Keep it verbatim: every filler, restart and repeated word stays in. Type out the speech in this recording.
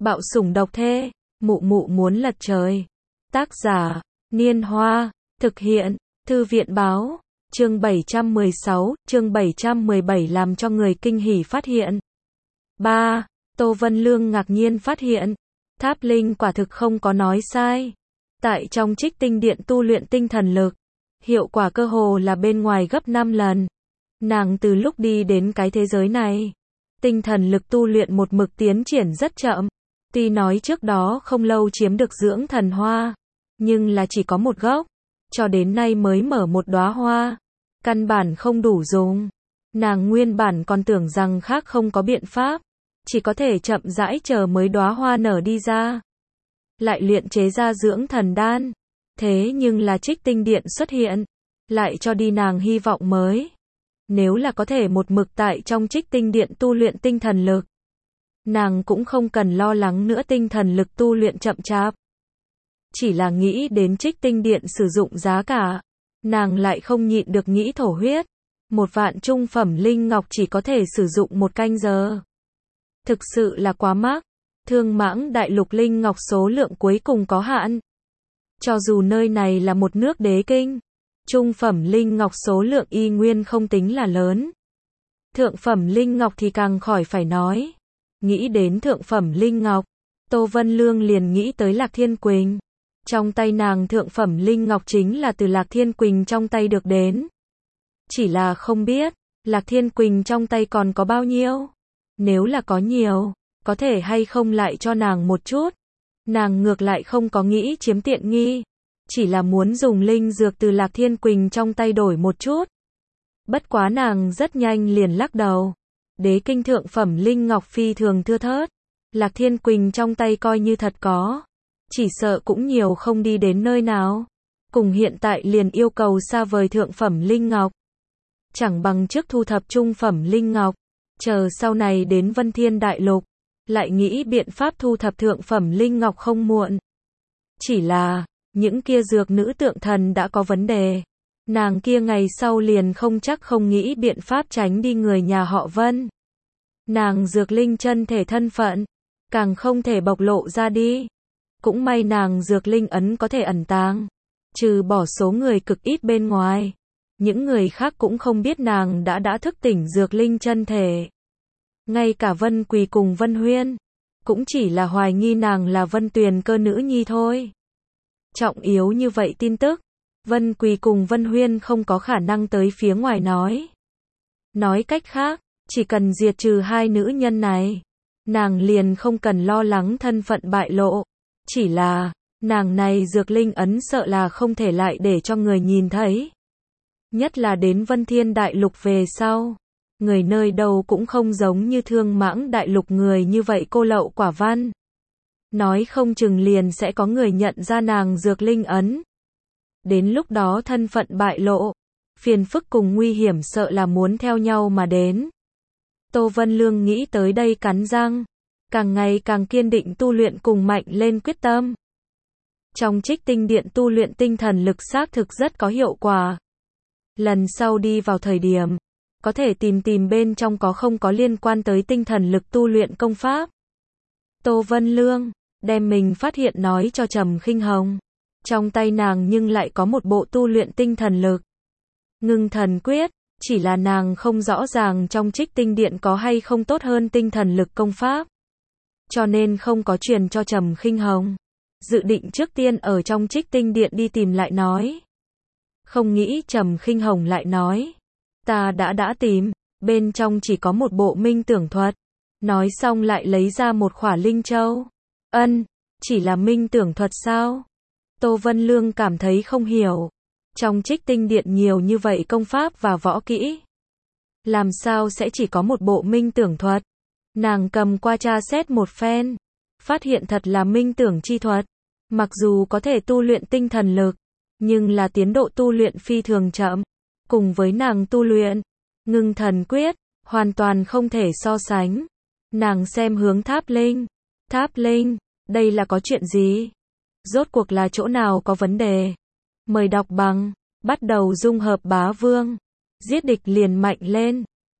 Bạo sủng độc thê, mụ mụ muốn lật trời. Tác giả, Niên Hoa, thực hiện, Thư viện báo, chương bảy trăm mười sáu, chương bảy trăm mười bảy làm cho người kinh hỉ phát hiện. ba. Tô Vân Lương ngạc nhiên phát hiện, Tháp Linh quả thực không có nói sai. Tại trong Trích Tinh Điện tu luyện tinh thần lực, hiệu quả cơ hồ là bên ngoài gấp năm lần. Nàng từ lúc đi đến cái thế giới này, tinh thần lực tu luyện một mực tiến triển rất chậm. Tuy nói trước đó không lâu chiếm được dưỡng thần hoa, nhưng là chỉ có một gốc, cho đến nay mới mở một đóa hoa, căn bản không đủ dùng. Nàng nguyên bản còn tưởng rằng khác không có biện pháp, chỉ có thể chậm rãi chờ mới đóa hoa nở đi ra. Lại luyện chế ra dưỡng thần đan, thế nhưng là Trích Tinh Điện xuất hiện, lại cho đi nàng hy vọng mới. Nếu là có thể một mực tại trong Trích Tinh Điện tu luyện tinh thần lực, nàng cũng không cần lo lắng nữa tinh thần lực tu luyện chậm chạp. Chỉ là nghĩ đến Trích Tinh Điện sử dụng giá cả, nàng lại không nhịn được nghĩ thổ huyết. Một vạn trung phẩm linh ngọc chỉ có thể sử dụng một canh giờ. Thực sự là quá mắc. Thương Mãng Đại Lục linh ngọc số lượng cuối cùng có hạn. Cho dù nơi này là một nước đế kinh, trung phẩm linh ngọc số lượng y nguyên không tính là lớn. Thượng phẩm linh ngọc thì càng khỏi phải nói. Nghĩ đến thượng phẩm linh ngọc, Tô Vân Lương liền nghĩ tới Lạc Thiên Quỳnh. Trong tay nàng thượng phẩm linh ngọc chính là từ Lạc Thiên Quỳnh trong tay được đến. Chỉ là không biết, Lạc Thiên Quỳnh trong tay còn có bao nhiêu? Nếu là có nhiều, có thể hay không lại cho nàng một chút? Nàng ngược lại không có nghĩ chiếm tiện nghi, chỉ là muốn dùng linh dược từ Lạc Thiên Quỳnh trong tay đổi một chút. Bất quá nàng rất nhanh liền lắc đầu. Đế kinh thượng phẩm linh ngọc phi thường thưa thớt, Lạc Thiên Quỳnh trong tay coi như thật có, chỉ sợ cũng nhiều không đi đến nơi nào. Cùng hiện tại liền yêu cầu xa vời thượng phẩm linh ngọc, chẳng bằng trước thu thập trung phẩm linh ngọc, chờ sau này đến Vân Thiên Đại Lục, lại nghĩ biện pháp thu thập thượng phẩm linh ngọc không muộn. Chỉ là, những kia dược nữ tượng thần đã có vấn đề. Nàng kia ngày sau liền không chắc không nghĩ biện pháp tránh đi người nhà họ Vân. Nàng dược linh chân thể thân phận, càng không thể bộc lộ ra đi. Cũng may nàng dược linh ấn có thể ẩn tàng, trừ bỏ số người cực ít bên ngoài. Những người khác cũng không biết nàng đã đã thức tỉnh dược linh chân thể. Ngay cả Vân Quỳ cùng Vân Huyên, cũng chỉ là hoài nghi nàng là Vân Tuyền Cơ nữ nhi thôi. Trọng yếu như vậy tin tức, Vân Quỳ cùng Vân Huyên không có khả năng tới phía ngoài nói. Nói cách khác, chỉ cần diệt trừ hai nữ nhân này, nàng liền không cần lo lắng thân phận bại lộ. Chỉ là, nàng này dược linh ấn sợ là không thể lại để cho người nhìn thấy. Nhất là đến Vân Thiên Đại Lục về sau, người nơi đâu cũng không giống như Thương Mãng Đại Lục người như vậy cô lậu quả văn. Nói không chừng liền sẽ có người nhận ra nàng dược linh ấn. Đến lúc đó thân phận bại lộ, phiền phức cùng nguy hiểm sợ là muốn theo nhau mà đến. Tô Vân Lương nghĩ tới đây cắn răng, càng ngày càng kiên định tu luyện cùng mạnh lên quyết tâm. Trong Trích Tinh Điện tu luyện tinh thần lực xác thực rất có hiệu quả. Lần sau đi vào thời điểm, có thể tìm tìm bên trong có không có liên quan tới tinh thần lực tu luyện công pháp. Tô Vân Lương đem mình phát hiện nói cho Trầm Khinh Hồng. Trong tay nàng nhưng lại có một bộ tu luyện tinh thần lực Ngưng Thần Quyết, chỉ là nàng không rõ ràng trong Trích Tinh Điện có hay không tốt hơn tinh thần lực công pháp, cho nên không có truyền cho Trầm Khinh Hồng. Dự định trước tiên ở trong Trích Tinh Điện đi tìm lại nói. Không nghĩ Trầm Khinh Hồng lại nói, ta đã đã tìm, bên trong chỉ có một bộ minh tưởng thuật. Nói xong lại lấy ra một khỏa linh châu. Ân, chỉ là minh tưởng thuật sao? Tô Vân Lương cảm thấy không hiểu. Trong Trích Tinh Điện nhiều như vậy công pháp và võ kỹ, làm sao sẽ chỉ có một bộ minh tưởng thuật? Nàng cầm qua tra xét một phen, phát hiện thật là minh tưởng chi thuật. Mặc dù có thể tu luyện tinh thần lực, nhưng là tiến độ tu luyện phi thường chậm. Cùng với nàng tu luyện Ngưng Thần Quyết, hoàn toàn không thể so sánh. Nàng xem hướng Tháp Linh. Tháp Linh, đây là có chuyện gì? Rốt cuộc là chỗ nào có vấn đề? Mời đọc bằng, bắt đầu dung hợp bá vương. Giết địch liền mạnh lên.